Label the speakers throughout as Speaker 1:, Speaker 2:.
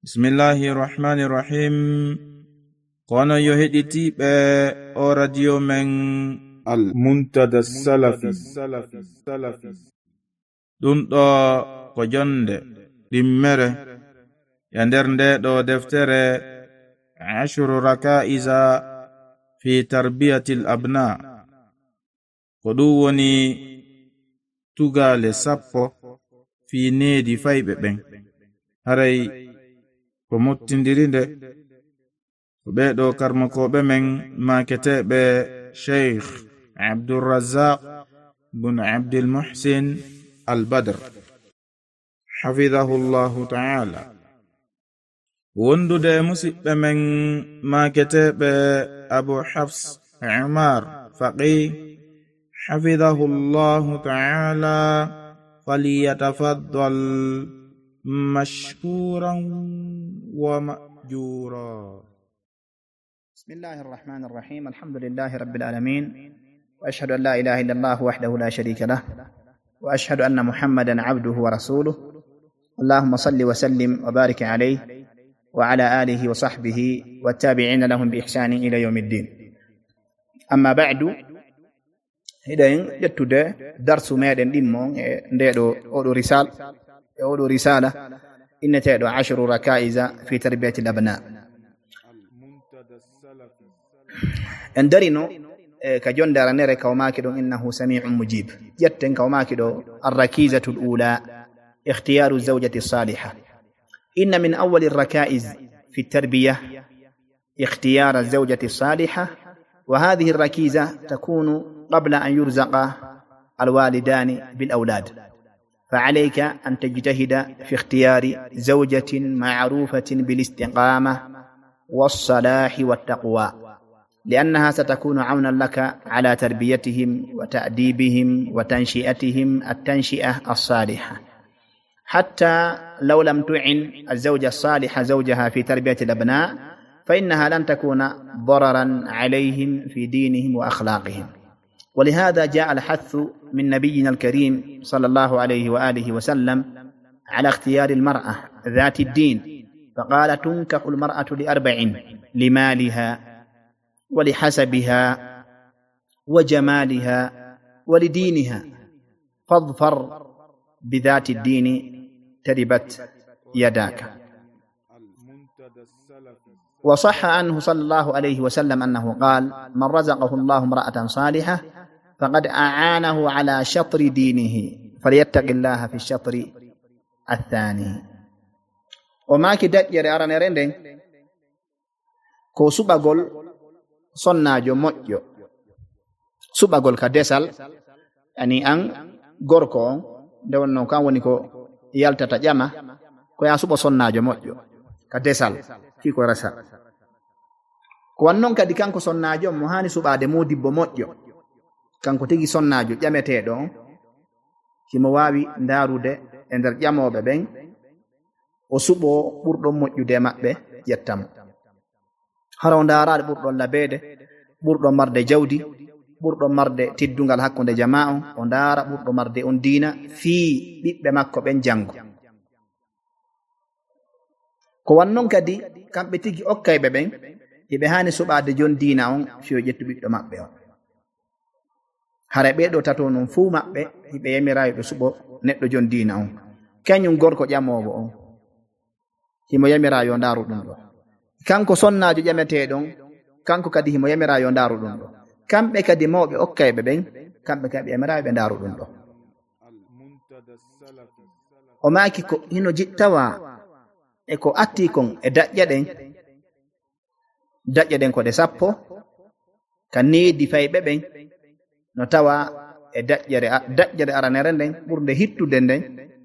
Speaker 1: Bismillahirrahmanirrahim. Kono yo heɗitiiɓe o radio men Al-Muntada Salafi. Ɗum ɗo ko jonde ɗimmere e nder nde ɗo deftere 10 rakaiza fi tarbiyatil abna. Ko ɗum woni tugale 10 fi needi fayɓe ɓen. Haray ko mottindiri nde ko ɓeɗo karmakoɓe men maketeɓe Sheikh Abdurrazzaq bin Abdul Muhsin Al-Badr hafidhahullahu ta'ala. Wondude musidɓe men maketeɓe Abu Hafs Umar Faqih hafidhahullahu ta'ala falyatafaddal مشكورا ومأجورا.
Speaker 2: بسم الله الرحمن الرحيم. الحمد لله رب العالمين، وأشهد أن لا إله إلا الله وحده لا شريك له، وأشهد أن محمدا عبده ورسوله. اللهم صل وسلم وبارك عليه وعلى آله وصحبه والتابعين لهم بإحسان إلى يوم الدين. أما بعد، إذن يتدى درس مادن ديمون ندو رسالة إن تدعو 10 ركائز في تربية الأبناء. اندرينو كجون دارنير كوماكدو إنه سميع مجيب. جتن كوماكدو الركيزة الأولى اختيار الزوجة الصالحة. إن من أول الركائز في التربية اختيار الزوجة الصالحة، وهذه الركيزة تكون قبل أن يرزق الوالدان بالأولاد، فعليك أن تجتهد في اختيار زوجة معروفة بالاستقامة والصلاح والتقوى، لأنها ستكون عونا لك على تربيتهم وتأديبهم وتنشئتهم التنشئة الصالحة. حتى لو لم تعن الزوجة الصالحة زوجها في تربية الأبناء، فإنها لن تكون ضررا عليهم في دينهم وأخلاقهم. ولهذا جاء الحث من نبينا الكريم صلى الله عليه وآله وسلم على اختيار المرأة ذات الدين، فقال: تنكح المرأة ل4: لمالها ولحسبها وجمالها ولدينها، فاظفر بذات الدين تربت يداك. وصح عنه صلى الله عليه وسلم أنه قال: من رزقه الله امرأة صالحة فقد أعانه على شطر دينه، فليتق الله في الشطر الثاني. وما كدت يرى أرانا رندن كو سبغول صناجو موجو سبغول كدسال يعني أن غوركو دون نو كان وني كو يالتata jama ko ya subo sonnajo moƴƴo ka desal fi ko rasa ko wannon kadi kanko sonnajo mo hani suɓade modibbo moƴƴo, kanko tigi sonnajo ƴameteɗo himo wawi ndarude e nder ƴamoɓe ɓen o suɓo ɓurɗon moƴƴude maɓɓe ƴettamo. hara o ndaraɗe ɓurɗon labede, ɓurɗon marde jawdi, ɓurɗon marde teddungal hakkunde jama'o, o ndara ɓurɗo marde on diina fii ɓiɓɓe makko ɓen jango. ko wannon kadi kamɓe tigi okkayɓe ɓen eɓe hani suɓade jon diina on fiyo ƴettu ɓiɗɗo maɓɓe on. hara ɓeɗo tato non fuu maɓɓe hiɓe yamirawi ɓe suɓo neɗɗo jon diina on. kañum gorko ƴamowo on himo yamira yo ndaru ɗum ɗo, kanko sonnajo ƴameteɗon kanko kadi himo yamira yo ndaru ɗum ɗo, kamɓe kadi mawɓe okkayɓe ɓen kamɓe kadi yamirawi ɓe ndaru ɗum ɗo. o maki ko hino jittawa e ko atti kon e daƴƴe ɗen ko ɗe 10 ka needi fayɓe ɓen, no tawa e daƴƴere aranere nden ɓurde hittude nden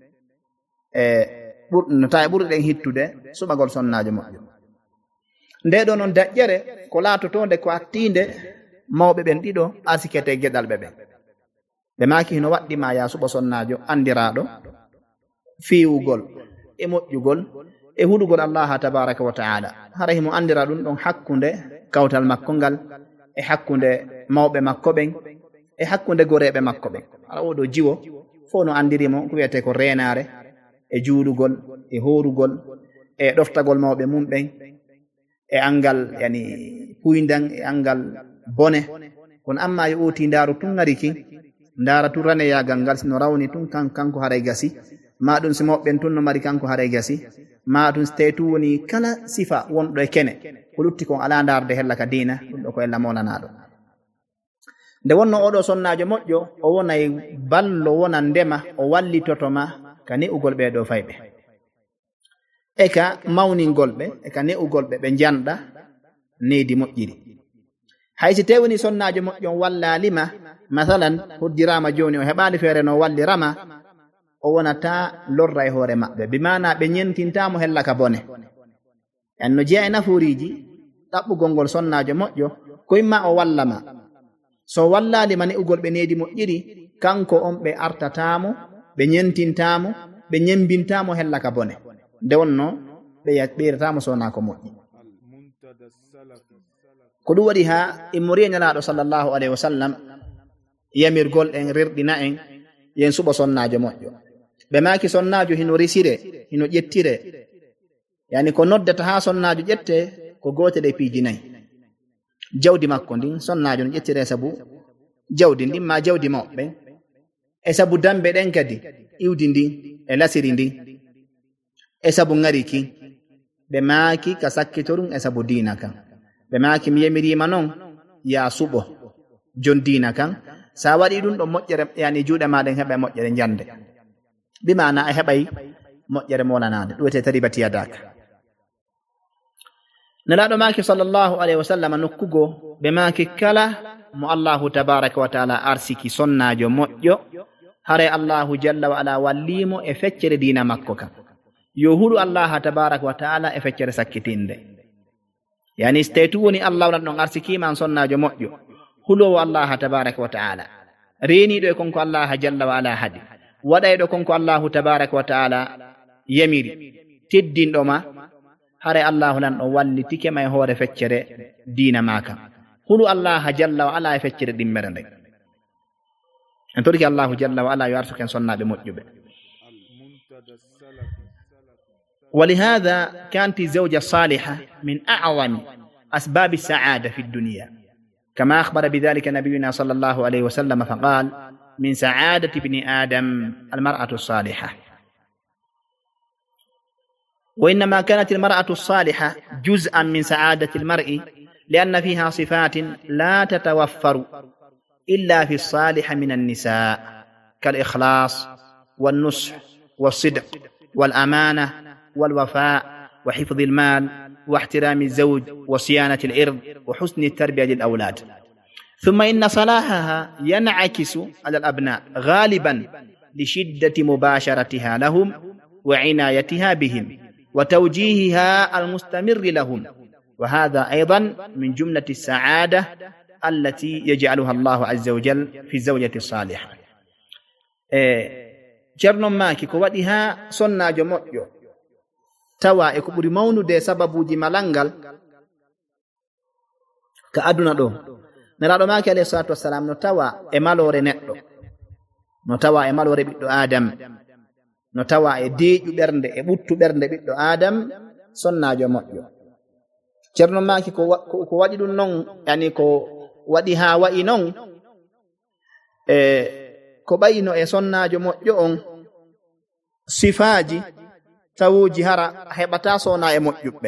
Speaker 2: no tawa ɓurɗe ɗen hittude suɓagol sonnajo moƴƴo. nde ɗo noon daƴƴere ko laatotonde ko attinde mawɓe ɓen ɗiɗo asikete geɗal ɓe ɓen. ɓe maki hino waɗɗima ya suɓo sonnajo andiraɗo fiwugol e moƴƴugol e huɗugol Allah tabaraka wa ta'ala. hara himo andira ɗum ɗon hakkunde kawtal makko ngal e hakkunde mawɓe makko ɓen e hakkunde goreɓe makko ɓen. hara oɗo jiwo fo no andirimo ko wiyete ko renare e juulugol e horugol e ɗoftagol mawɓe mum ɓen e angal yani puydan e angal bone kono amma yo oti ndaaru tun ngari kin ndaara tun raneyagal ngal sino rawni tun kanko haray gasi ma ɗum si mawɓen tun no mari kanko haray gasi ma ɗum so tawi tun woni kala sifa wonɗo e kene ko lutti kon ala ndaarde hella ka diina ɗum ɗo ko ella mawnanaɗo nde wonno oɗo sonnajo moƴƴo o wonay ballo wona ndema o wallitotoma ka ne'ugol ɓeɗo fayɓe e ka mawningol ɓe e ka ne'ugol ɓe ɓe janɗa neydi moƴƴiri haysi tawi woni sonnajo moƴƴo on wallalima masalan hoddirama joni o heɓali feere no wallirama o wonata lorra e hoore maɓɓe bimana ɓe ñentintamo hella ka bone en no jeeya e nafooriji ɗaɓɓugol ngol sonnajo moƴƴo koyma o wallama so wallalima ne'ugol ɓe neydi moƴƴiri kanko on ɓe artatamo ɓe ñentintamo ɓe ñembintamo hella ka bone nde wonno ɓe ɓeyratamo sowona ko moƴƴi ko ɗum waɗi ha immoriye nelaɗo sallllahu alayhi wa sallam yamirgol en rerɗina en yen suɓo sonnajo moƴƴo ɓe maki sonnajo hino risire hino ƴettire yani ko noddata ha sonnajo ƴette ko gotel e piiji nayyi jawdi makko ndin sonnajo no ƴettire sabu jawdi ndin ma jawdi mawɓe e sabu dambe ɗen kadi iwdi ndin e lasiri ndin e sabu ngari kin ɓe maaki ka sakkitorum e sabu diina kan ɓe maaki mi yamirima noon ya suɓo jon diina kan sa waɗi ɗum ɗo moƴƴere yani juuɗe maɗen heɓa moƴƴere jande bimana a heɓay moƴƴere monanade ɗum wiyete taribati yadaka nelaɗo maaki sallllahu alayhi wa sallam nokkugo ɓe maaki kala mo allahu tabaraka wa taala arsiki sonnajo moƴƴo hare allahu jalla wa ala wallimo e feccere diina makko kan yo huɗu allaha tabaraka wa taala e feccere sakkitinde yani so tawi tu woni allah wonat ɗon arsikiman sonnajo moƴƴo hulowo allaha tabaraka wa taala reeniɗo e konko allaha jalla wa ala haadi waɗayɗo konko allahu tabaraka wa taala yamiri teddinɗoma hare allahu lan ɗo wallitikema e hoore feccere diina ma kam hulu allaha jalla wa ala e feccere ɗimmere nde en torki allahu jalla wa ala yo arsuken sonnaɓe moƴƴuɓe ولهذا كانت الزوجة الصالحة من أعظم أسباب السعادة في الدنيا كما أخبر بذلك نبينا صلى الله عليه وسلم فقال من سعادة ابن آدم المرأة الصالحة وإنما كانت المرأة الصالحة جزءا من سعادة المرء لأن فيها صفات لا تتوفر إلا في الصالح من النساء كالإخلاص والنصح والصدق والأمانة والوفاء وحفظ المال واحترام الزوج وصيانة العرض وحسن التربية للأولاد ثم إن صلاحها ينعكس على الأبناء غالبا لشدة مباشرتها لهم وعنايتها بهم وتوجيهها المستمر لهم وهذا أيضا من جملة السعادة التي يجعلها الله عز وجل في الزوجة الصالحة جرن ماكي كواتها صنع جمعيو tawa e ko ɓuri mawnude sababuji malangal ka aduna ɗo nelaɗo maki alayhi salatu wassalam no tawa e malore neɗɗo no tawa e malore ɓiɗɗo adam no tawa e deeƴu ɓernde e ɓuttu ɓernde ɓiɗɗo adam sonnajo moƴƴo ceerno maki ko waɗi ɗum noon yani ko waɗi ha wayi noon e ko ɓayino e sonnajo moƴƴo on sifaji tawuji hara heɓata sona e moƴƴuɓɓe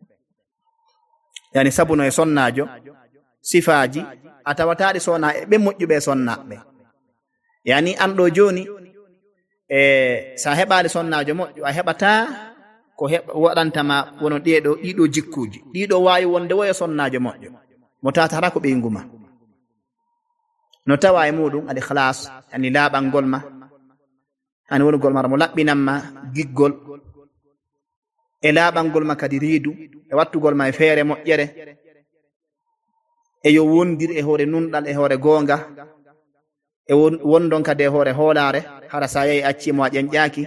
Speaker 2: yani sabuno e sonnajo sifaji a tawataɗi sona e ɓe moƴƴuɓe sonnaɓe yani an ɗo joni sa heɓali sonnajo moƴƴo a heɓata ko waɗantama wono ɗiɗo jikkuji ɗiɗo wawi wonde woya sonnajo moƴƴo mo tatata ko ɓeyguma no tawa e muɗum al ikhlas yani laɓangol ma hani wonugol mara mo laɓɓinanma giggol e laaɓangol ma kadi reedu e wattugol ma e feere moƴƴere e yo wondir e hoore nunɗal e hoore goonga e wondon kadi e hoore hoolaare hara sa yahi accimo a ƴenƴaaki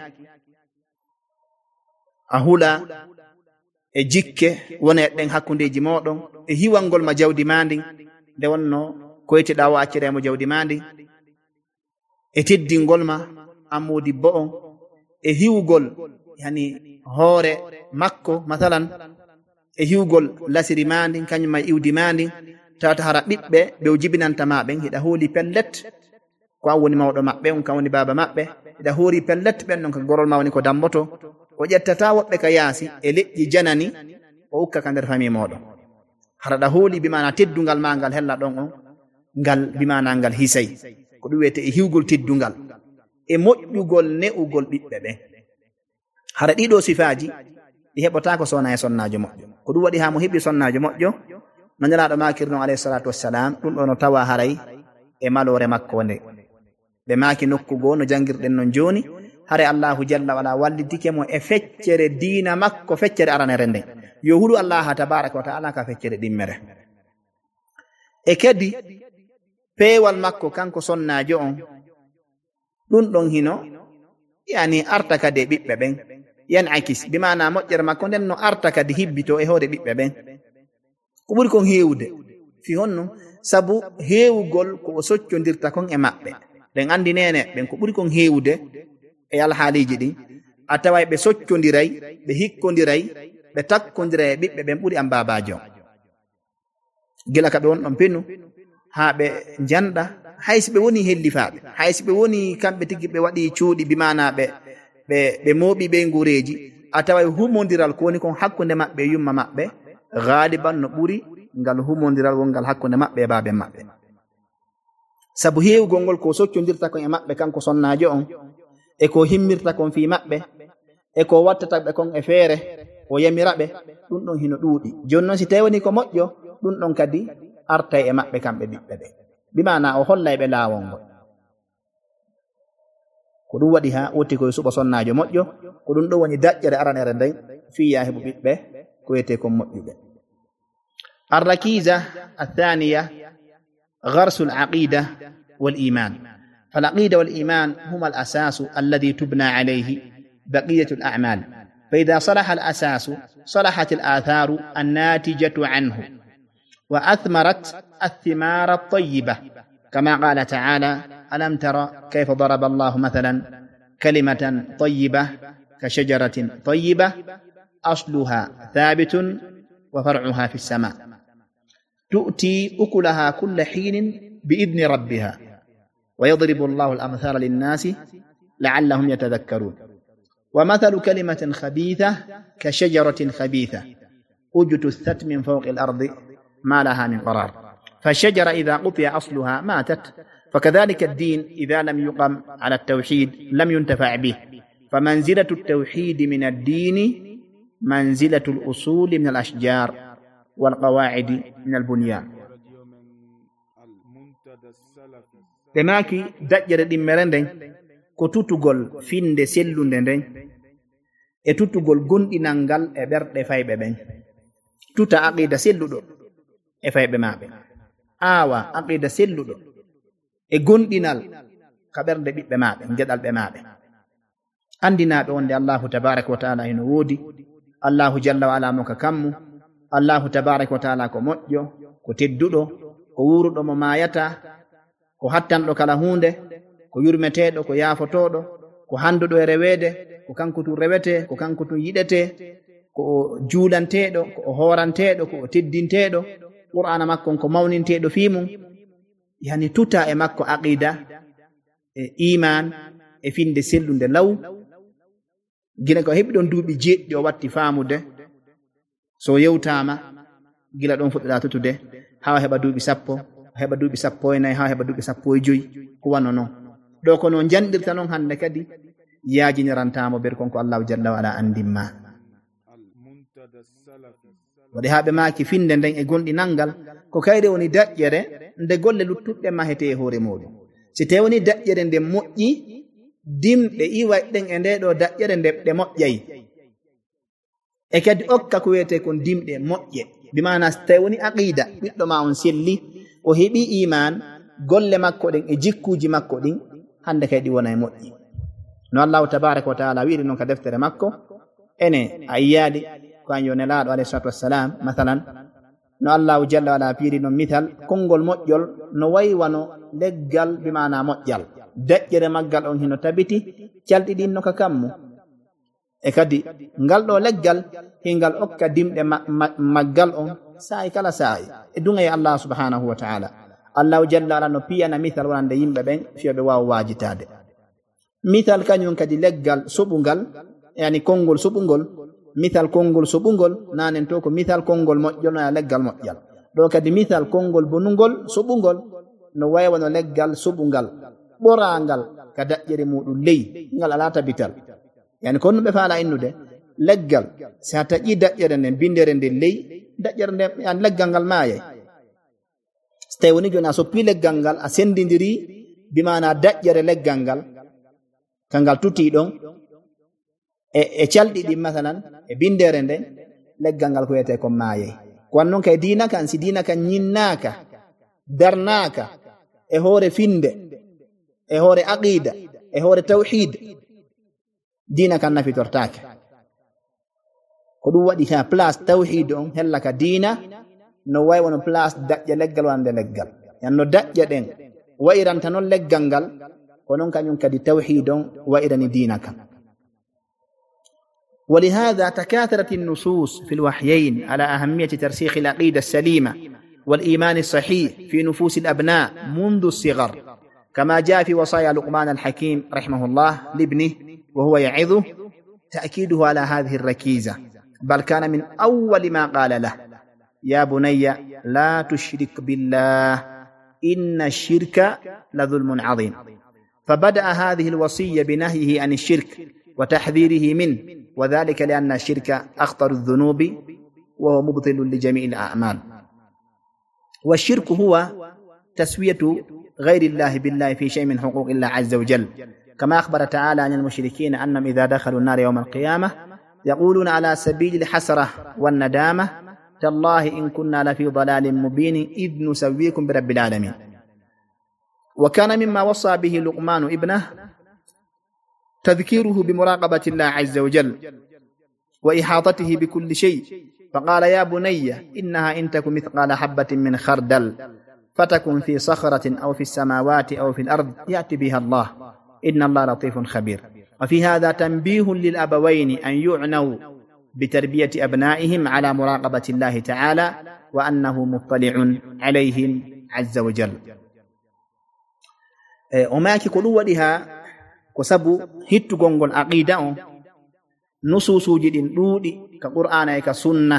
Speaker 2: a hula e jikke wona e ɗen hakkundeji moɗon e hiwangol ma jawdi ma ndin nde wonno koyteɗa o acciremo jawdi ma ndin e teddingol ma ammodi bo on e hiwgol yani hoore makko masalan e hiwgol lasiri mandi kañum ma iwdi mandi tawata hara ɓiɓɓe ɓe o jibinantama ɓen hiɗa hooli pellet ko an woni mawɗo maɓɓe on kam woni baba maɓɓe hiɗa hoori pellet ɓen ɗon ka gorol ma woni ko dammoto o ƴettata woɓɓe ka yaasi e leƴƴi janani o ukka ka nder famille moɗon haraɗa hooli bimana teddungal ma ngal hella ɗon on ngal bimana ngal hisay ko ɗum wiyete e hiwgol teddungal e moƴƴugol ne'ugol ɓiɓɓe ɓen hara ɗiɗo sifaji ɗi heɓotako sowona e sonnajo moƴƴo ko ɗum waɗi ha mo heɓi sonnajo moƴƴo no nelaɗo makir noon alayhi salatu wassalam ɗum ɗo no tawa haray e malore makko nde ɓe maki nokkugo no jangirɗen non joni hare allahu jalla wala wallidike mo e feccere diina makko feccere aranere nden yo huɗu allah tabaraka wa taala ka feccere ɗimmere e kadi peewal makko kanko sonnajo on ɗum ɗon hino yani arta kadi e ɓiɓɓe ɓen yan akis bimana moƴƴere makko nden no arta kadi hibbito e hoore ɓiɓɓe ɓen ko ɓuri kon heewde fi honno sabu heewugol ko o soccodirta kon e maɓɓe ɗen andi nene ɓen ko ɓuri kon heewde e alhaaliji ɗin a taway ɓe soccodiray ɓe hikkodiray ɓe takkodiray e ɓiɓɓe ɓen ɓuri am babajo gila ka ɓe won ɗon pinnu ha ɓe janɗa haysi ɓe woni hellifaɓe haysi ɓe woni kamɓe tigi ɓe waɗi cuuɗi bimana ɓe mooɓi ɓe ngureji a taway humodiral ko woni kon hakkude maɓɓe e yumma maɓɓe galiban no ɓuri ngal humodiral wongal hakkude maɓɓe e baaben maɓɓe sabu heewugol ngol ko soccodirta kon e maɓɓe kanko sonnajo on e ko himmirta kon fi maɓɓe e ko wattata ɓe kon e feere o yamiraɓe ɗum ɗon hino ɗuuɗi joni noon si tawi woni ko moƴƴo ɗum ɗon kadi artay e maɓɓe kamɓe ɓiɓɓe ɓe bimana o hollay ɓe laawol ngol ko ɗum waɗi ha wotti koye suɓa sonnajo moƴƴo ko ɗum ɗo woni daƴƴere aranere nden fiya heɓo ɓiɓɓe ko wiyete kon moƴƴuɓe الركيزة الثانية غرس العقيدة والإيمان فالعقيدة والإيمان هما الأساس الذي تبنى عليه بقية الأعمال فإذا صلح الأساس صلحت الآثار الناتجة عنه وأثمرت الثمار الطيبة كما قال تعالى ألم تر كيف ضرب الله مثلا كلمة طيبة كشجرة طيبة أصلها ثابت وفرعها في السماء تؤتي أكلها كل حين بإذن ربها ويضرب الله الأمثال للناس لعلهم يتذكرون ومثل كلمة خبيثة كشجرة خبيثة اجتثت من فوق الأرض ما لها من قرار فالشجرة إذا قطع أصلها ماتت فكذلك الدين إذا لم يقم على التوحيد لم ينتفع به فمنزلة التوحيد من الدين منزلة الأصول من الأشجار والقواعد من البنيان تماكي دجر دمرندن ko tutugol finde sellunde nden e tutugol gondinal e ɓerɗe fayɓe ɓen tuta aqida selluɗo e fayɓe maɓe aawa aqida selluɗo e gondinal ka ɓerɗe ɓiɓɓe maɓe geɗal ɓe maɓe andinaɓe wonde allahu tabaraka wa taala heno woodi allahu jalla wa ala mo ka kammu allahu tabaraka wa taala ko moƴƴo ko tedduɗo ko wuruɗo mo mayata ko hattanɗo kala hunde ko yurmeteɗo ko yaafotoɗo ko handuɗo e rewede ko kanko tun rewete ko kanko tun yiɗete ko juulanteɗo ko o horanteɗo ko o teddinteɗo qur'ana makko ko mawninteɗo fimum yani tuta e makko aqida e iman e finde sellunde law gila ko heɓi ɗon duuɓi jeɗɗi o watti faamude so yewtama gila ɗon fuɗɗoɗa tutude ha heɓa duuɓi 10 heɓa duuɓi 14 ha heɓa duuɓi 15 ko wanno noon ɗo ko no janɗirta noon hande kadi yaajinirantamo ber konko allahu jalla wa ala andinma waɗi ha ɓe maaki finde nden e gonɗinal ngal ko kayre woni daƴƴere nde golle luttuɗɗe mahete e hoore muɗum si tawi woni daƴƴere nde moƴƴi dimɓe iwa ɗen e nde ɗo daƴƴere nde ɗe moƴƴayi e kadi okka ko wiyete kon dimɗe moƴƴe bimana so tawi woni aqida ɓiɗɗo ma on selli o heɓi iman golle makko ɗen e jikkuji makko ɗin hande kay ɗi wona e moƴƴi no allahu tabaraka wa taala wiiri noon ka deftere makko ene a yiyaɗi ko an yo nelaɗo alayhi salatu wassalam mathalan no allahu jalla wa ala piiri noon mithal konngol moƴƴol no waywano leggal bimana moƴƴal daƴƴere maggal on hino tabiti calɗiɗinno ka kammu e kadi ngal ɗo leggal hingal okka dimɗe maggal on sa'i kala sa'i e dunga e Allah subhanahu wa ta'ala. Allahu jalla ala no piyana mithal wonande yimɓe ɓen fiyoɓe wawa wajitade. Mithal kañum kadi leggal soɓungal yani konngol soɓungol, mithal konngol soɓungol nanen to ko mithal konngol moƴƴol no leggal moƴƴal. ɗo kadi mithal konngol bonugol soɓungol no waywa no leggal soɓungal ɓorangal ka daƴƴere muɗum ley ngal ala tabital. Yani ko ɓe faala innude leggal sa taƴi daƴƴere nden bindere nde ley daƴƴere nden yani leggal ngal maayay. So tawi woni joni a soppi leggal ngal a sendidiri bimana daƴƴere leggal ngal kangal tuti ɗon e calɗi ɗin masalan e bindere nden leggal ngal ko wiyete ko maayay. ko wan noon kay diina kan si diina kan ñinnaka darnaka e hoore finde e hoore aqida e hoore tawhid diina kan nafitortake. ko ɗum waɗi ha place tawhid on hella ka diina no way wono place daƴƴe leggal wande leggal yan no daƴƴe ɗen wa'iranta noon leggal ngal ko noon kañum kadi tawhid on wa'irani diina kan. ولهذا تكاثرت النصوص في الوحيين على أهمية ترسيخ العقيدة السليمة والإيمان الصحيح في نفوس الأبناء منذ الصغر، كما جاء في وصايا لقمان الحكيم رحمه الله لابنه وهو يعظه تأكيده على هذه الركيزة، بل كان من أول ما قال له: يا بني لا تشرك بالله إن الشرك لظلم عظيم. فبدأ هذه الوصية بنهيه عن الشرك وتحذيره منه، وذلك لأن الشرك أخطر الذنوب وهو مبطل لجميع الأعمال. والشرك هو تسوية غير الله بالله في شيء من حقوق الله عز وجل، كما أخبر تعالى عن المشركين أنهم إذا دخلوا النار يوم القيامة يقولون على سبيل الحسرة والندامة: تالله إن كنا لفي ضلال مبين إذ نسويكم برب العالمين. وكان مما وصى به لقمان ابنه تذكيره بمراقبة الله عز وجل وإحاطته بكل شيء، فقال: يا بني إنها إن تك مثقال حبة من خردل فتكن في صخرة أو في السماوات أو في الأرض يأتي بها الله إن الله لطيف خبير. وفي هذا تنبيه للأبوين أن يعنوا بتربية أبنائهم على مراقبة الله تعالى وأنه مطلع عليهم عز وجل. وماكي قلوا لها كسبو هيتو غونغول عقيدة نصوص جدين دودي كقرآن كسنة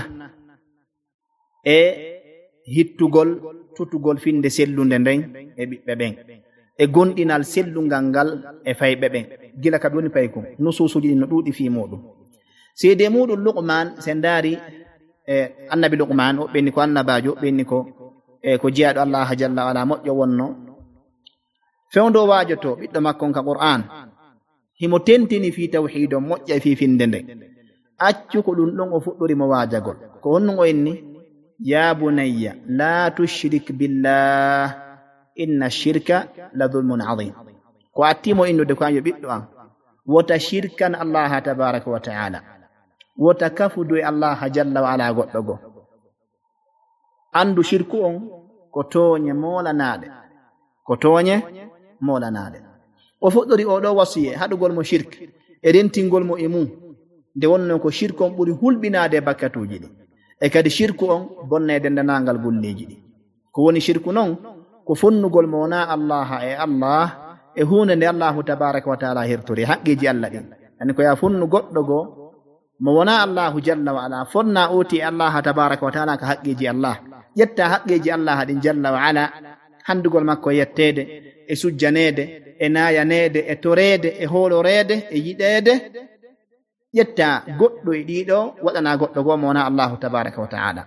Speaker 2: هيتو غول tutu gol finde sellunde nden e ɓiɓɓe ɓen e gonɗinal sellungal e fayɓe ɓen gila ka woni pay kum nususuji ɗin no ɗuuɗi fi muɗum. seede muɗum Luqman sen daari annabi Luqman o ɓenni ko annabajo ɓenni ko jeyaɗo Allah jalla wala moƴƴo wonno fewndo wajoto ɓiɗɗo makkon ka Qur'an himo tentini fi tawhido moƴƴa fi finde nde accu ko ɗum ɗon o fuɗɗori mo wajagol ko honnon o enni: يا بني لا تشرك بالله إن الشرك لظلم عظيم. كواتيمو إنو دكان يبيدو أن وتشركا الله تبارك وتعالى وتكفدو الله جل وعلا غدغو أندو شركو كتوني مولا نادي كتوني مولا نادي وفقدري أولو وصيه هادو قول مو شرك إرنتين قول مو إمو دي ونو كو شركو بوري هول بنادي بكتو جدي e kadi shirku on bonnede ndenangal golleji ɗi. ko woni shirku noon ko fonnugol mo wona Allah e Allah e hunde nde Allahu tabaraka wa taala hertori haqqeji Allah ɗin. ani ko ya fonnu goɗɗo go mo wona Allahu jalla wa ala fonna oti Allah tabaraka wa taala ka haqqeji Allah yetta haqqeji Allah ɗin jalla wa ala handugol makko yettede e sujjanede e nayanede e torede e hoolorede e yiɗede yetta goɗɗo e ɗiɗo waɗana goɗɗo goo mo wona Allahu tabaraka wa ta'ala.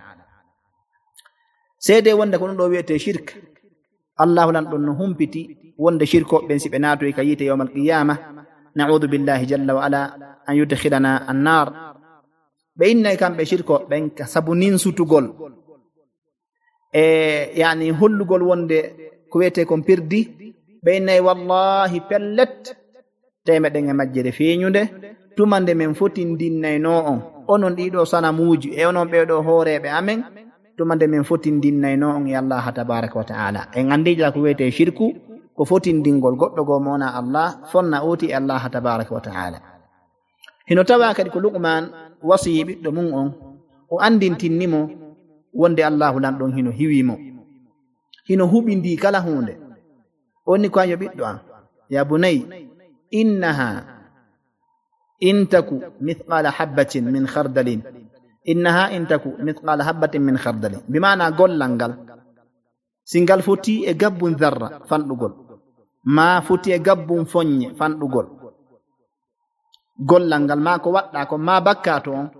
Speaker 2: seede wonde ko ɗum ɗo wiyete shirk Allahu lan ɗon no humpiti wonde shirkoɓe si ɓe naatoy ka yite yawmal qiyama na'udu billahi jalla wa ala an yudkhilana annar. ɓe innay kamɓe shirkoɓen ka sabu ninsutugol yani hollugol wonde ko wiyete kon pirdi. ɓe innay wallahi pellet temeɗen e majjere feeñude tumande men foti ndinnayno on onon ɗiɗo sanamuji e onon ɓeɗo hooreɓe amen tumande men foti ndinnayno on e Allah tabaraka wa ta'ala. en andija ko wiyete shirku ko foti ndingol goɗɗo go mona Allah fonna oti e Allah tabaraka wa ta'ala. hino tawa kadi ko Luqman wasi ɓiɗɗo mum on o andintinnimo wonde Allahu lamɗon hino hiwimo, hino huɓindi kala hunde. Onni ko yo ɓiɗɗo am, ya bunayi innaha in taku mithqala habbatin min khardalin, innaha in taku mithqala habbatin min khardalin, bimana gollal ngal singal foti e gabbun zarra fanɗugol, ma foti e gabbun foññe fanɗugol, gollal ngal ma ko waɗɗa ko ma bakkato on,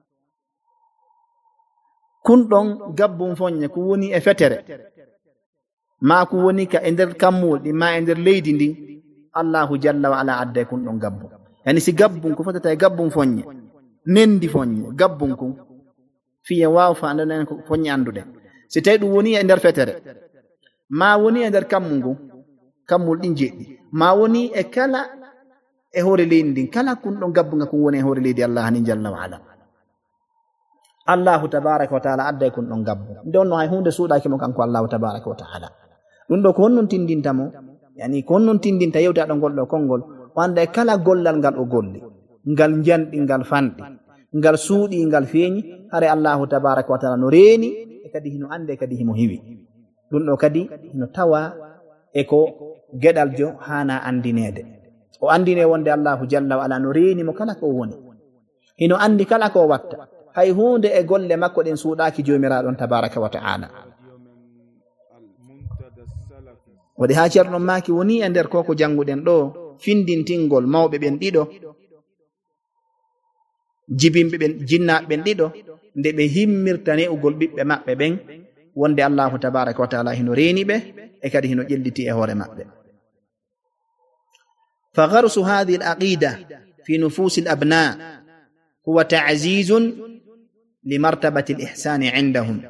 Speaker 2: kunɗon gabbun foññe ko woni e fetere, ma ko woni ka e nder kammol ɗi ma e nder leydi ndin, Allahu jalla wa ala adda kunɗon gabbu. Yani si gabbun ko fotata e gabbun foññe, nendi foññe gabbun kun fiye waw fa andana ko foññe andude. Si tawi ɗum woni e nder fetere, ma woni e nder kammungu kammol ɗin jeɗɗi, ma woni e kala e hoore leydi ndin, kala kunɗon gabbunga ko woni e hoore leydi Allah ni jalla wa ala. Allahu tabaraka wa taala adda kunɗon gabbu. Nde onno hay hunde suuɗaki mo kanko Allahu tabaraka wa taala. Ɗum ɗo ko honnon tindinta mo, yani ko honnon tindinta yewtaɗo ngol ɗo konngol, wanda e kala gollal ngal o golli, ngal janɗi, ngal fanɗi, ngal suuɗi, ngal feeñi, hare Allahu tabaraka wa taala no reeni e kadi hino ande kadi himo hiwi. Ɗum ɗo kadi hino tawa e ko geɗal jo hana andinede. O andine wonde Allahu jalla wa ala no reeni mo kala ko woni, hino andi kala ko watta, hay hunde e golle makko ɗen suuɗaki jomiraɗon tabaraka wa ta'ala. Waɗi ha ceerɗon maki woni e nder koko janguɗen ɗo findintingol mawɓe ɓen ɗiɗo, jibinɓe ɓen jinnaɓe ɓen ɗiɗo, nde ɓe himmirta ne'ugol ɓiɓɓe maɓɓe ɓen, wonde Allahu tabaraka wa ta'ala hino reeni ɓe e kadi hino ƴelliti e hoore maɓɓe. fa garsu hadihi al aqida fi nufusi al abna huwa ta'zizun لمرتبة الإحسان عندهم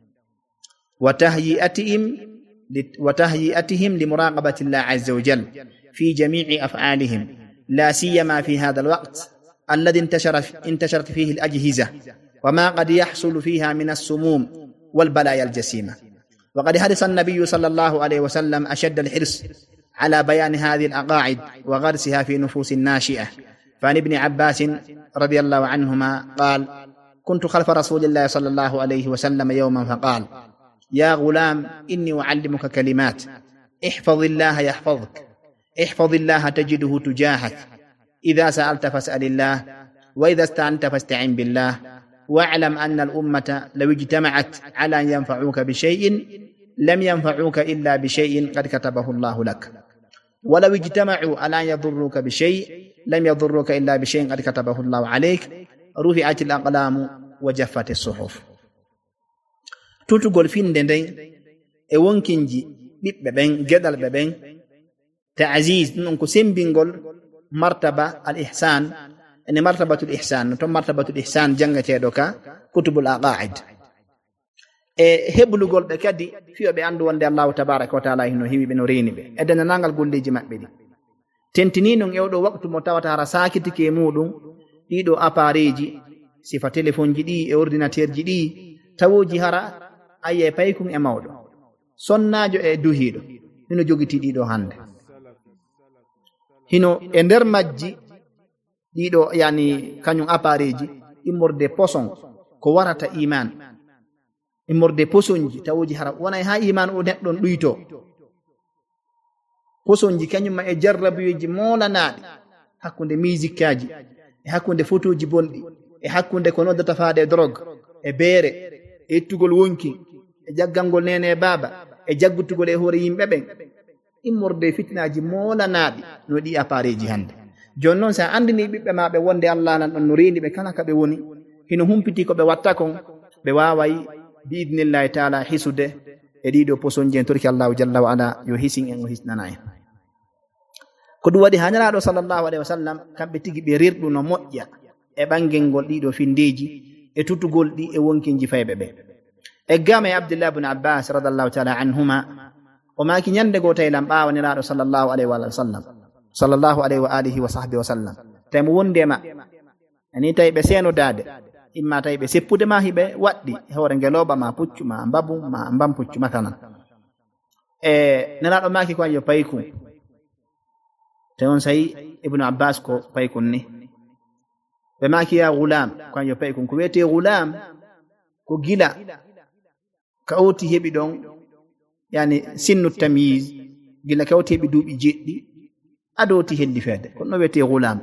Speaker 2: وتهيئتهم لمراقبة الله عز وجل في جميع أفعالهم، لا سيما في هذا الوقت الذي انتشرت فيه الأجهزة وما قد يحصل فيها من السموم والبلايا الجسيمة. وقد حرص النبي صلى الله عليه وسلم أشد الحرص على بيان هذه الأقاعد وغرسها في نفوس الناشئة. فعن ابن عباس رضي الله عنهما قال: كنت خلف رسول الله صلى الله عليه وسلم يوما فقال: يا غلام إني أعلمك كلمات، احفظ الله يحفظك، احفظ الله تجده تجاهك، إذا سألت فاسأل الله، وإذا استعنت فاستعن بالله، واعلم أن الأمة لو اجتمعت على أن ينفعوك بشيء لم ينفعوك إلا بشيء قد كتبه الله لك، ولو اجتمعوا على أن يضروك بشيء لم يضروك إلا بشيء قد كتبه الله عليك، رفعت الأقلام وجفت الصحف. tutugol finde nden e wonkinji ɓiɓɓe ɓen, geɗalɓe ɓen, ta'ziz ɗum ko sembingol martaba al ihsan, ene martabatul ihsan, to martabatul ihsan jangateɗo ka kutubul aqaid, e heblugol ɓe kadi fiyo ɓe andu wonde Allahu tabaraka wa taala hino hiwi ɓe no reeni ɓe e dendanangal golleji maɓɓe ɗi. Tentini non ewɗo waktu mo tawata hara sakitike muɗum ɗiɗo appareji sifa téléphone ji ɗi e ordinateur ji ɗi tawoji hara ayye paykun e mawɗo, sonnajo e duhiɗo hino jogiti ɗiɗo hande, hino e nder majji ɗiɗo yani kañum appareji immorde poson ko warata iman, immorde posonji tawoji hara wonay ha iman o neɗɗon ɗuyto, posonji kañumma e jarrabuyeji molanaɗi hakkunde musicaji e hakkunde photoji bonɗi e hakkunde ko noddata faade drogue e beere e ittugol wonki e jaggangol nene e baaba e jaggutugol e hoore yimɓe ɓen, immorde fitnaji molanaɗi no ɗi appareji hande. Joni noon sa andini ɓiɓɓe maɓe wonde Allah nan ɗon no reeni ɓe kala ka ɓe woni, hino humpiti ko ɓe watta kon, ɓe waway bi idnillahi taala hisude e ɗiɗo posonji en, torki Allahu jalla wa ala yo hisin en o hisnana en. Ko ɗum waɗi haniraɗo sallallahu alaihi wasallam kamɓe tigi ɓe rirɗu no moƴƴa e ɓangel ngol ɗiɗo findeji e tutugol ɗi e wonkinji fayɓe ɓe. E gama e Abdullah ibn Abbas radallahu taala anhuma, o maki ñande go taylam ɓawaniraɗo sallallahu alaihi wa sallam, sallallahu alaihi wa alihi wa sahbihi wa sallam, tawi mo wondema ani tawi ɓe senodade, imma tawi ɓe seppude ma hiɓe waɗɗi hoore ngeloba ma puccu ma mbabu ma mbam puccu mathalan, e nelaɗo maki ko yo payku, te on sayi ibnu Abbas ko paykun ni ɓe maki ya gulam kanyo pay kon ko wiyete gulam ko gila kawti heɓi ɗon yani sinnu tamyiz gila kawti heɓi duuɓi jeɗɗi adoti helli fede kono no wiyete gulam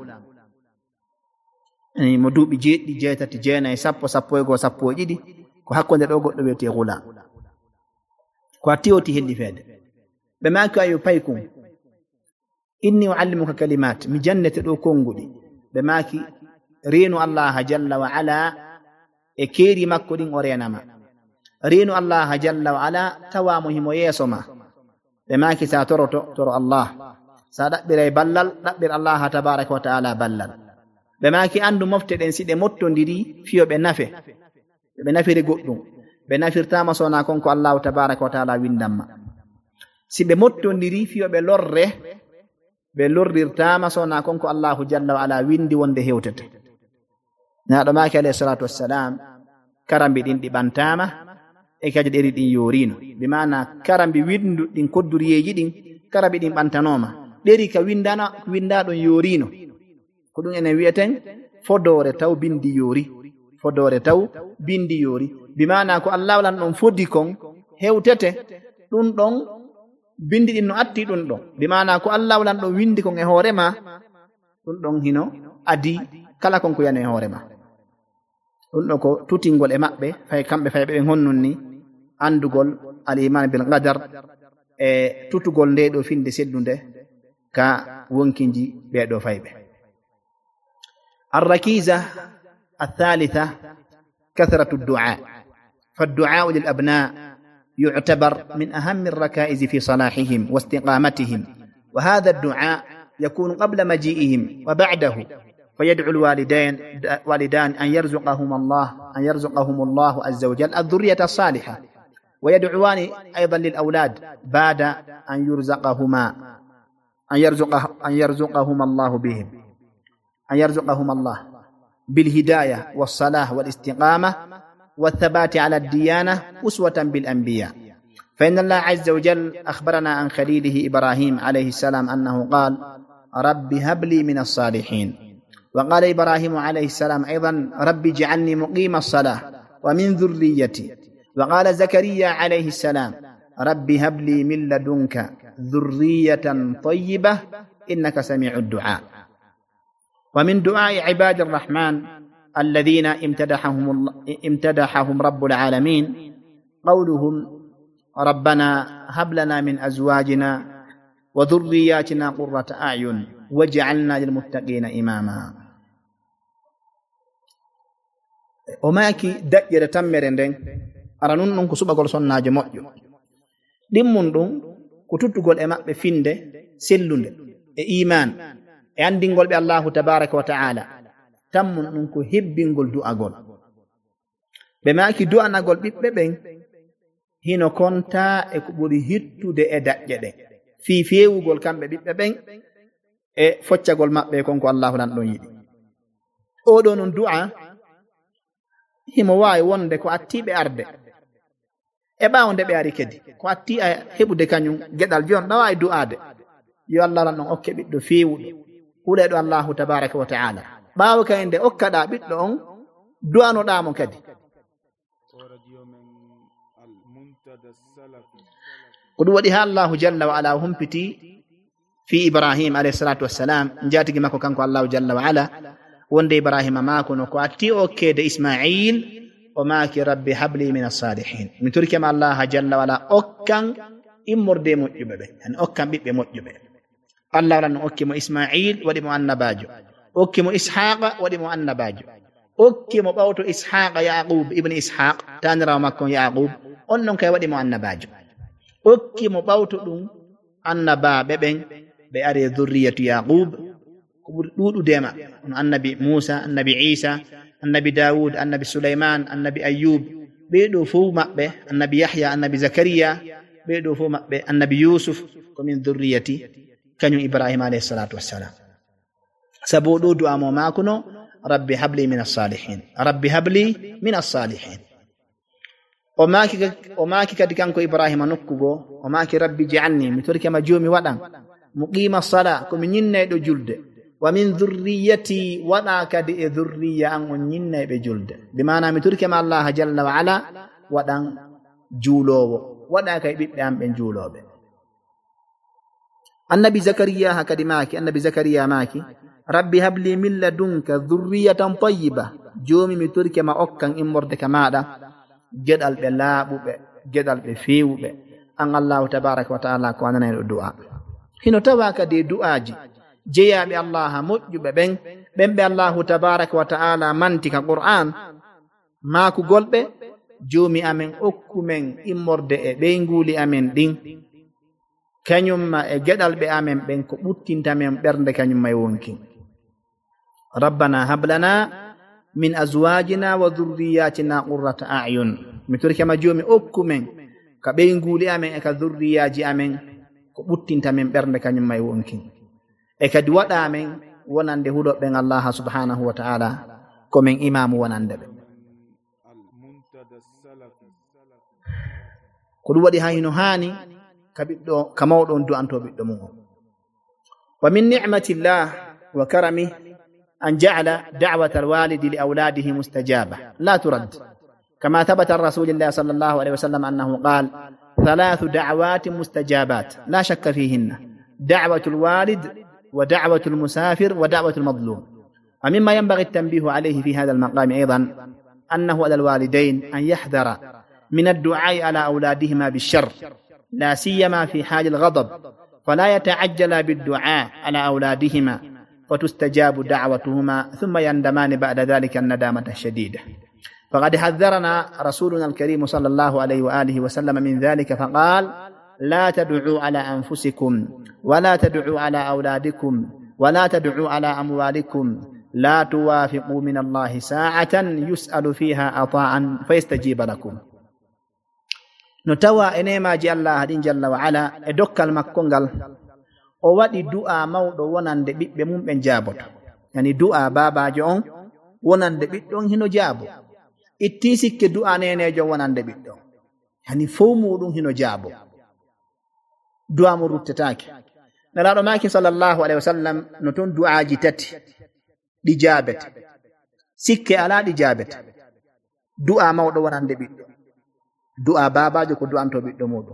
Speaker 2: ani mo duuɓi jeɗɗi jeetati jeenayi sappo sappo e goo sappo e ɗiɗi ko hakkunde ɗo goɗɗo wiyete gulam ko a tiwoti helli fede ɓe maki ayo pay kon inni uallimuka kalimat mi jannete ɗo konguɗi ɓe maki reenu allah jalla wa ala e keeri makko ɗin o renama reenu allah jalla wa ala tawamo himo yeeso ma ɓe maki sa toro allah sa ɗaɓɓiray ballal ɗaɓɓir allah tabaraka wa taala ballal ɓe maki andu mofte ɗen si ɗe mottodiri fiyo ɓe nafe ɓe nafiri goɗɗum ɓe nafirtama sona konko allahu tabaraka wa taala windanma si ɓe mottodiri fiyo ɓe lorre ɓe lorrirtama sona konko allahu jalla wa ala windi wonde hewtete naɗo maki alayhi salatu wassalam karambi ɗin ɗi ɓantama e kadi ɗeri ɗin yorino bimana karambi windu ɗin kodduriyeji ɗin karambi ɗin ɓantanoma ɗeri ka windaɗon yorino ko ɗum enen wiyeten fodore taw bindi yori fodore taw bindi yori bimana ko allah walan ɗon foddi kon hewtete ɗum ɗon bindi ɗin no atti ɗum ɗon bimana ko allah walan ɗon windi kon e hoorema ɗum ɗon hino adi kala kon ko yana e hoorema ɗum ɗo ko tutingol e maɓɓe fay kamɓe fay ɓe honnun ni andugol al iman bil qadar e tutugol nde ɗo finde seddunde ka wonkinji ɓeɗo fayɓe الركيزة الثالثة كثرة الدعاء فالدعاء للأبناء يعتبر من أهم الركائز في صلاحهم واستقامتهم وهذا الدعاء يكون قبل مجيئهم وبعده فيدعو الوالدان أن يرزقهم الله عز وجل الذرية الصالحة ويدعوان أيضا للأولاد بعد أن يرزقهم الله بهم أن يرزقهم الله بالهداية والصلاح والاستقامة والثبات على الديانة أسوة بالأنبياء فإن الله عز وجل أخبرنا عن خليله إبراهيم عليه السلام أنه قال رب هب لي من الصالحين وقال إبراهيم عليه السلام أيضا رب اجعلني مقيم الصلاة ومن ذريتي وقال زكريا عليه السلام رب هب لي من لدنك ذرية طيبة إنك سميع الدعاء ومن دعاء عباد الرحمن الذين امتدحهم رب العالمين قولهم ربنا هب لنا من أزواجنا وذرياتنا قرة أعين واجعلنا للمتقين إماما omaki daƴƴere tammere nden ara nun ɗum ko suɓagol sonnajo moƴƴo ɗimmun ɗum ko tuttugol e maɓɓe finde sellunde e iman e andingol ɓe allahu tabaraka wa ta'ala tammun ɗum ko hebbingol du'agol ɓe maki du'anagol ɓiɓɓe ɓen hino konta e ko ɓuri hittude e daƴƴe ɗe fii fewugol kamɓe ɓiɓɓe ɓen e foccagol maɓɓe konko allahu nan ɗon yiɗi oɗo non du'a himo wawi wonde ko attiɓe arde e ɓawde ɓe ari kedi ko atti a heɓude kañum geɗal jon ɗa wawi du'ade yo allah lan ɗon okke ɓiɗɗo fewuɗo huuɗeɗo allahu tabaraka wa ta'ala ɓawo kayde okkaɗa ɓiɗɗo on du'anoɗamo kadi ko ɗum waɗi ha allahu jalla wa ala humpiti fi ibrahim alayhi salatu wassalam jatigi makko kanko allahu jalla wa ala wonde ibrahima mako no ko atti okkede ismail o maki rabbi habli min as-salihin mi turkema allah jalla wa ala okkan immorde moƴƴuɓe ɓe yani okkan ɓiɓɓe moƴƴuɓe allah wala no okki mo ismail waɗi mo annabajo okki mo ishaqa waɗi mo annabajo okki mo ɓawto ishaqa yaqub ibne ishaq tanirawo makko yaqub on non kay waɗi mo annabajo okki mo ɓawto ɗum annabaɓe ɓen ɓe ari dhurriyatu yaqub ko ɓuri ɗuɗudema no annabi musa annabi isa annabi dawud annabi suleyman annabi ayyub ɓeɗo fof maɓɓe annabi yahya annabi zakariya ɓeɗo fof maɓɓe annabi yusuf komin dhurriyati kañum ibrahima alayhi salatu wassalam sabo ɗo du'amo makuno rabbi habli min as-salihin rabbi habli min as-salihin o maki kadi kanko ibrahima nokkugo o maki rabbi ji'alni mi torkema joomi waɗan muqima as-sala komi ñinneɗo julde ومن ذريتي ولا كدي ذرية أن ونين بجلد بمعنى مترك مع الله جل وعلا ودان جولو ودا كي بيبام بن جولو النبي زكريا هكذا ماكي النبي زكريا ماكي ربي هب لي من لدنك ذرية طيبة جومي مترك ما أكن إمردك ماذا جدال بلاب جدال بفيو أن الله تبارك وتعالى كوانا الدعاء هنا تواك دي دعاجي جيا بي الله مجب بن بي الله تبارك وتعالى منتك القرآن ماكو قلبه جومي أمن أكو من إمرد بينغولي أمن دين كنيوم ما جدال بي أمن بين كبوتين تامن برند كنيوم ما يونكين ربنا هب لنا من أزواجنا وذرياتنا قرة أعين مثل كما جومي أكو من كبينغولي أمن كذرياجي أمن كبوتين تامن برند كنيوم ما يونكين ekadi wada men wonande hudo ben Allah subhanahu wa ta'ala ko men imam wonande be ko wadi hayno hani kabiddo kamawdon du anto biddo mum wa min ni'matillah wa karami an ja'ala da'wat alwalidi li awladihi mustajaba la turad kama thabata rasulullah sallallahu alaihi wasallam annahu qala ثلاث دعوات مستجابات لا شك فيهن دعوة الوالد ودعوة المسافر ودعوة المظلوم ومما ينبغي التنبيه عليه في هذا المقام أيضا أنه على الوالدين أن يحذر من الدعاء على أولادهما بالشر لا سيما في حال الغضب فلا يتعجل بالدعاء على أولادهما فتستجاب دعوتهما ثم يندمان بعد ذلك الندامة الشديدة فقد حذرنا رسولنا الكريم صلى الله عليه وآله وسلم من ذلك فقال لا تدعوا على أنفسكم ولا تدعوا على أولادكم ولا تدعوا على أموالكم لا توافقوا من الله ساعة يسأل فيها أطاعا فيستجيب لكم نتوى إنما جاء الله دين جل وعلا إدوك المكونغل ووادي دعاء موضو ونان دبيت بمم بنجابت يعني دعاء بابا جون ونان دبيت دون هنو جابو إتيسك دعاء نيني جو ونان دبيت دون يعني فومو دون هنو جابو دعاء مرتتاك نرى ماكي صلى الله عليه وسلم نتون دعاء جتت دجابت سكة على دجابت دعاء موضو ونان دبيت دعاء بابا جو دعاء انتو بيت موضو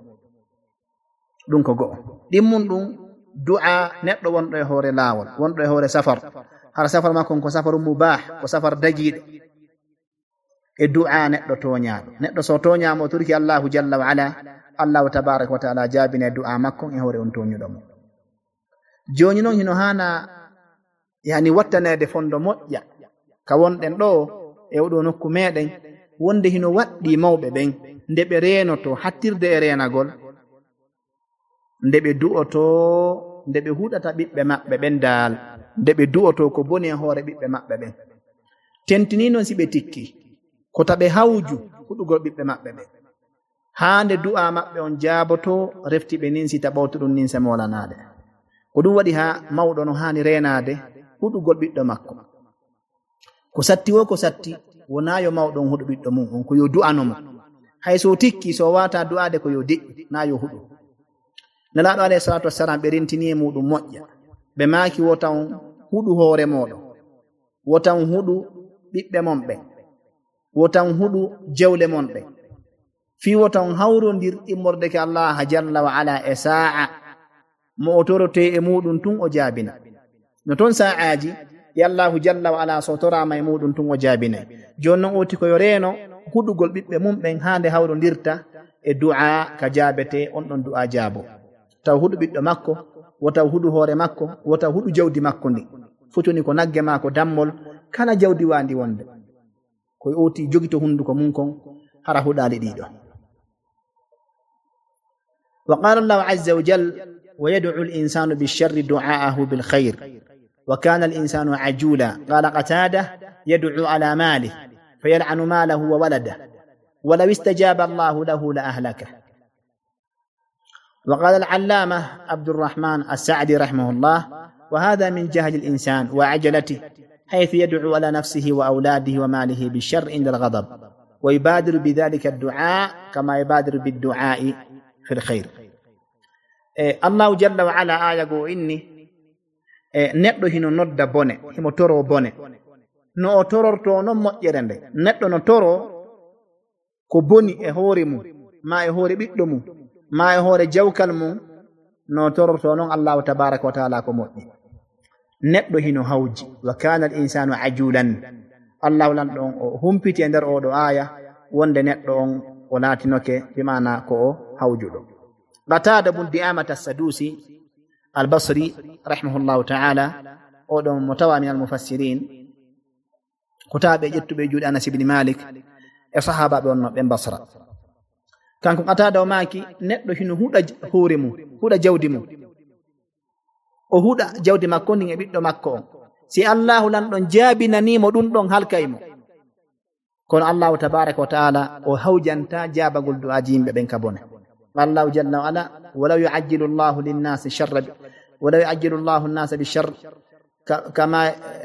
Speaker 2: دون كو ديمون دون دعاء نتو وندو هوري لاول وندو هوري سفر هر سفر ما كون كو سفر مباح كو سفر دجيد الدعاء نتو تونيا نتو سو تونيا مو تركي الله جل وعلا الله تبارك وتعالى جابنا دعاء مكون e hore on tonyu dum joni non hino hana yani wattanede fondo moƴƴa ka wonɗen ɗo e oɗo nokku meɗen wonde hino waɗɗi mawɓe ɓen nde ɓe renoto hattirde e renagol nde ɓe du'oto nde ɓe huɗata ɓiɓɓe maɓɓe ɓen dal nde ɓe du'oto ko boni e hoore ɓiɓɓe maɓɓe ɓen tentini non si ɓe tikki ko taɓe hawju huɗugol ɓiɓɓe maɓɓe ɓen haande du'a maɓɓe on jaaboto reftiɓe nin si taɓawto ɗum nin se molanade ko ɗum waɗi ha mawɗo no haani renade huɗugol ɓiɗɗo makko ko satti wo ko satti wona yo mawɗo on huɗo ɓiɗɗo mum on ko yo du'anomo hay so tikki so wata du'ade ko yo deƴƴi na yo huɗo nelaɗo alayhi salatu wassalam ɓe rentini muɗum moƴƴa ɓe maaki wotan huɗu hoore moɗon wotan huɗu ɓiɓɓe mon ɓen wotan huɗu jewle mon ɓen fi wotan hawrondir immordeke Allah jalla wa ala e sa'a mo otorote e muɗum tun o jaabina no ton sa'aji e Allahu jalla wa ala sotorama e muɗum tun o jaabina joni noon oti koyo reeno huɗugol ɓiɓɓe mum ɓen hande hawrondirta e du'a ka jaabete on ɗon du'a jaabo taw huɗu ɓiɗɗo makko wotaw huɗu hoore makko wotaw huɗu jawdi makko ndi fotoni ko nagge ma ko dammol kala jawdi wandi wonde koye oti jogito hunduko mum kon hara huɗali ɗiɗo وقال الله عز وجل ويدعو الإنسان بالشر دعاءه بالخير وكان الإنسان عجولا قال قتادة يدعو على ماله فيلعن ماله وولده ولو استجاب الله له لأهلكه وقال العلامة عبد الرحمن السعدي رحمه الله وهذا من جهل الإنسان وعجلته حيث يدعو على نفسه وأولاده وماله بالشر عند الغضب ويبادر بذلك الدعاء كما يبادر بالدعاء في الخير الله جل وعلا آية إني neɗɗo hino nodda bone himo toro bone no o tororto non moƴƴere nde neɗɗo no toro ko boni e hoore mum ma e hoore ɓiɗɗo mum ma e hoore jawkal mum no tororto noon allahu tabaraka wa taala ko moƴƴi neɗɗo hino hawji wa kana al insanu ajulan allahu lanɗo on o humpiti e nder oɗo aya wonde neɗɗo on o laatinoke bimana ko o hawjuɗo qatada bun di'amata as-sadusi al-basri rahimahullahu ta'ala oɗon mo tawa min al-mufassirin kutaɓe ƴettuɓe juuɗe anas ibn malik e sahabaɓe on ɓe basra kanko qatada o maaki neɗɗo hino huɗa hoore mum huɗa jawdi mum o huɗa jawdi makko ndin e ɓiɗɗo makko on si allahu lanɗon jaabinanimo ɗum ɗon halkaymo kono allahu tabaraka wa taala o hawjanta jaabagol du'aji yimɓe ɓen ka bone allahu jalla wa ala walaw yu'ajjilu llahu linnasi sharra walaw yu'ajjilu llahu nnasa bisharr kama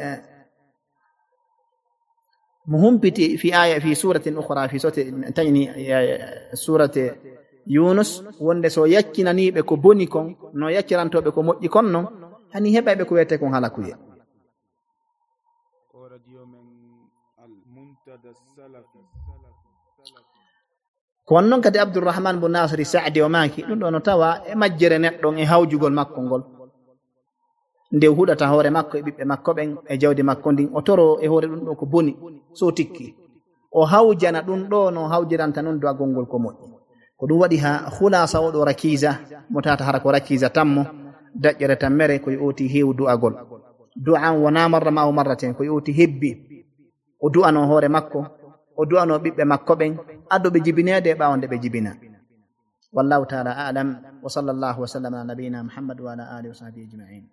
Speaker 2: مهمبتي في آية في سورة أخرى في سورة تاني سورة يونس وند سو يكناني بكو بونيكون نو يكرانتو بكو موجيكون نو هني هبا بكو يتكون هلاكوية كون كدي عبد الرحمن بن ناصر السعدي وماكي دون توا ماجره ندون e hawjugol makko ngol nde huɗata hoore makko e ɓiɓɓe makko ɓen e jawdi makko ndin o toro e hoore ɗum ɗo ko boni so tikki o hawjana ɗum ɗo no hawjiranta noon du'agol ngol ko moƴƴi ko ɗum waɗi ha hulasa oɗo rakiza mo tata hara ko rakiza tammo daƴƴere tammere koye oti heewu du'agol du'an wona marra ma o marraten koye oti hebbi o du'ano hoore makko o du'ano ɓiɓɓe makko ɓen addoɓe jibinede e ɓawonde ɓe jibina wallahu taala a'lam wa sallallahu wa sallam ala nabiyina muhammad wa ala alihi wa sahbihi ajma'in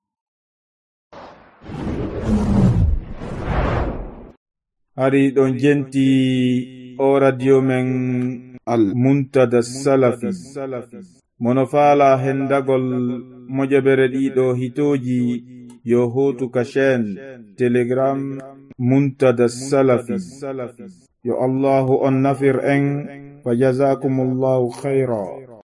Speaker 1: hari ɗon jenti o radio men al muntada salafi mono faala hendagol moƴaɓere ɗiɗo hitoji yo hotu ka chaine telegram muntada salafi yo allahu on nafir en fa jazakumullahu khayra